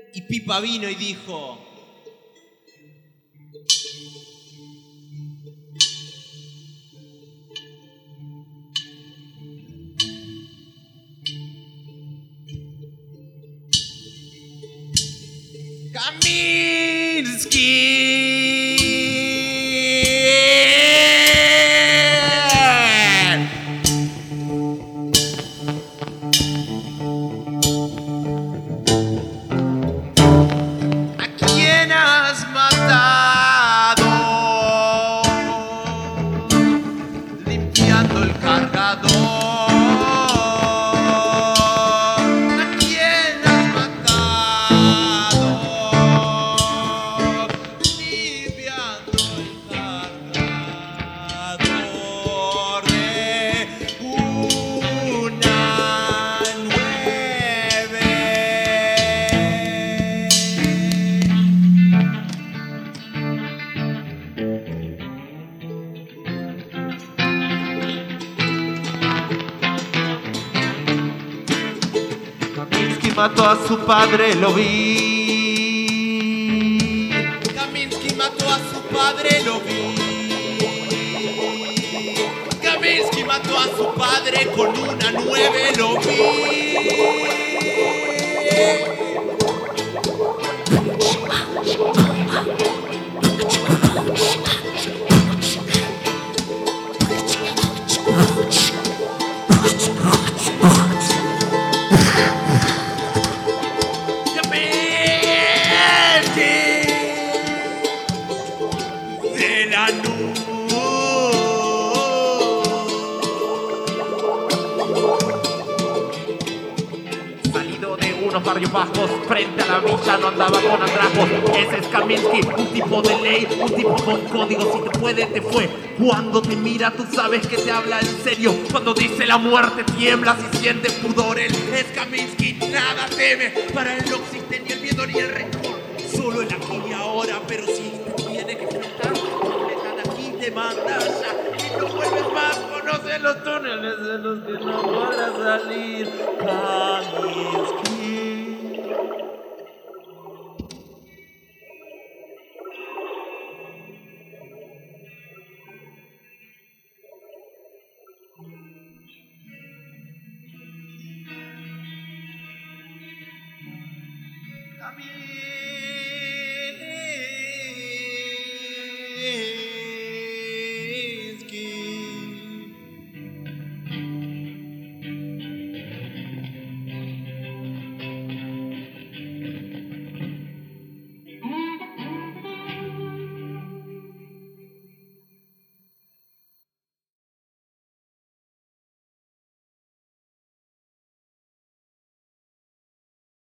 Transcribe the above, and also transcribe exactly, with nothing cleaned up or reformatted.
Y Pipa vino y dijo: mató a su padre, lo vi. Kaminsky mató a su padre, lo vi. Kaminsky mató a su padre con una nueve, lo vi. Barrios bajos, frente a la villa no andaba con andrajos. Ese es Kaminsky, un tipo de ley, un tipo con código. Si te puede, te fue. Cuando te mira, tú sabes que te habla en serio. Cuando dice la muerte, tiemblas y sientes pudor. Él es Kaminsky, nada teme. Para él no existe ni el miedo ni el rencor. Solo el aquí y ahora, pero si te tiene que enfrentar, te dejan aquí, te manda allá. Y no vuelves más, conoce los túneles de los que no podrás salir. Kaminsky. Kaminsky.